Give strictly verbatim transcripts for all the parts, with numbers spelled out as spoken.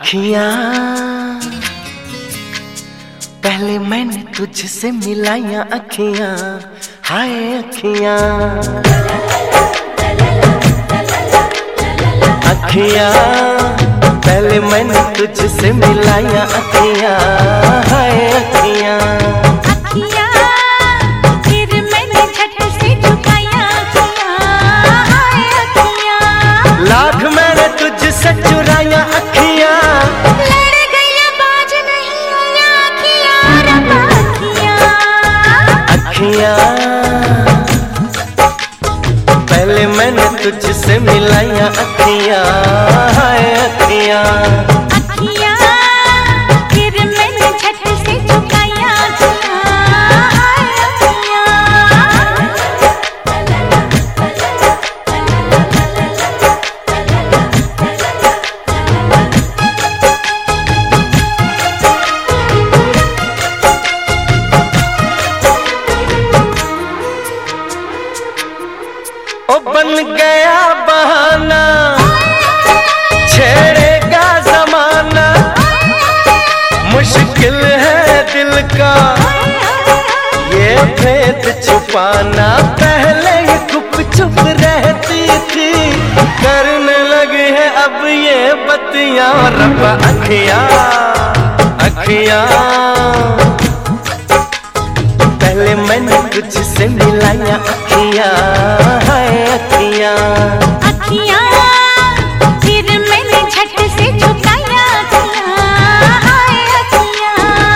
अखियां पहले मैंने तुझसे मिलाया अखियां, हाय अखियां अखियां पहले मैंने तुझसे मिलाया अखियां, हाय अखियां फिर मैंने झट से झुकाया अखियां, हाय अखियां लाख मैंने तुझसे चुराया अखियां, लड़ गई बाज नहीं आया अखियां, रब्बा अखियां पहले मैंने तुझसे मिलाया अखियां, हाय अखियां अखियां फिर मैंने झट से झुकाया अखियां, हाय अखियां ओ बन गया बहाना छेड़ेगा जमाना, मुश्किल है दिल का ये भेद छुपाना, पहले ये गुप चुप रहती थी करने लगी है अब ये बत्तियां, रब्बा अखियां अखियां पहले मैंने तुझसे मिलाया अखियां, हाय अखियां अखियां फिर मैंने झट से झुकाया अखियां, हाय अखियां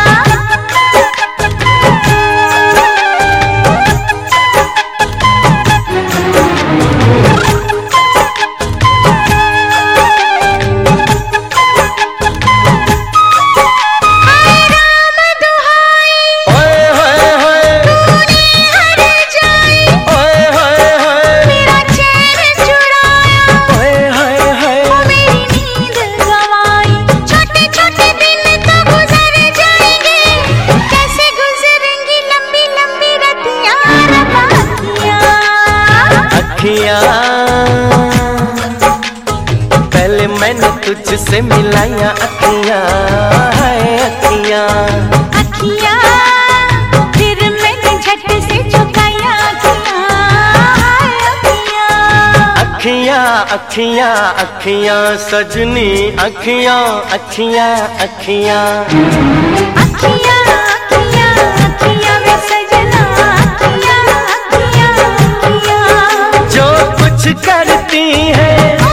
पहले मैंने तुझसे मिलाया अखियां, हाय अखियां अखियां फिर मैंने झट से झुकाया अखियां, हाय अखियां अखियां अखियां अखियां सजनी अखियां अखियां अखियां अखियां अखियां अखियां वे सजना अखियां अखियां अखियां जो कुछ करती है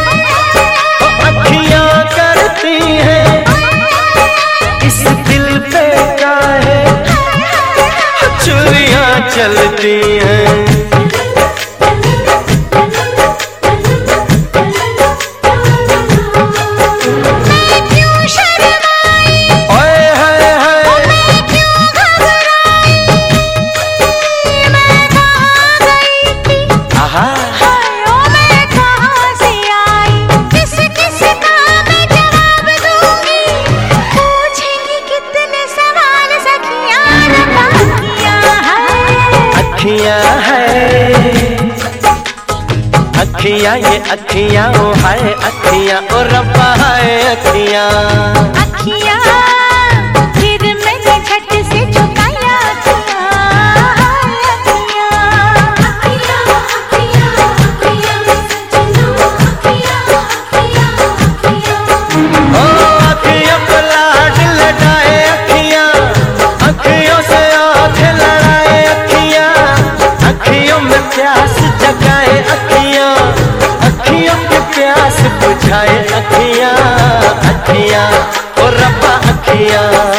अखियां करती है, इस दिल पे काहे छुरियां चलती हैं, मैं क्यों शर्माई ओए हाय हाय मैं क्यों घबराई, मैं कहाँ गई थी आहा हाय ओ मैं कहाँ से आई, किस किस का मैं जवाब दूंगी, पूछेंगी कितने सवाल सखियां, रब्बा अखियां है अखियां है अखियां ये अखियां ओ हाय अखियां ओ रब्बा हाय अखियां अखियां फिर मैंने झट से झुकाया अखियां, हाय अखियां अखियां अखियां अखियां वे सजना अखियां अखियां अखियां ओ अखियां पे लाड लटाए अखियां, अखियों से आंखें लड़ाए अखियां, अखियों में प्यास जगाए अखियां, अखियों की प्यास बुझाए अखियां अखियां ओ रब्बा अखियां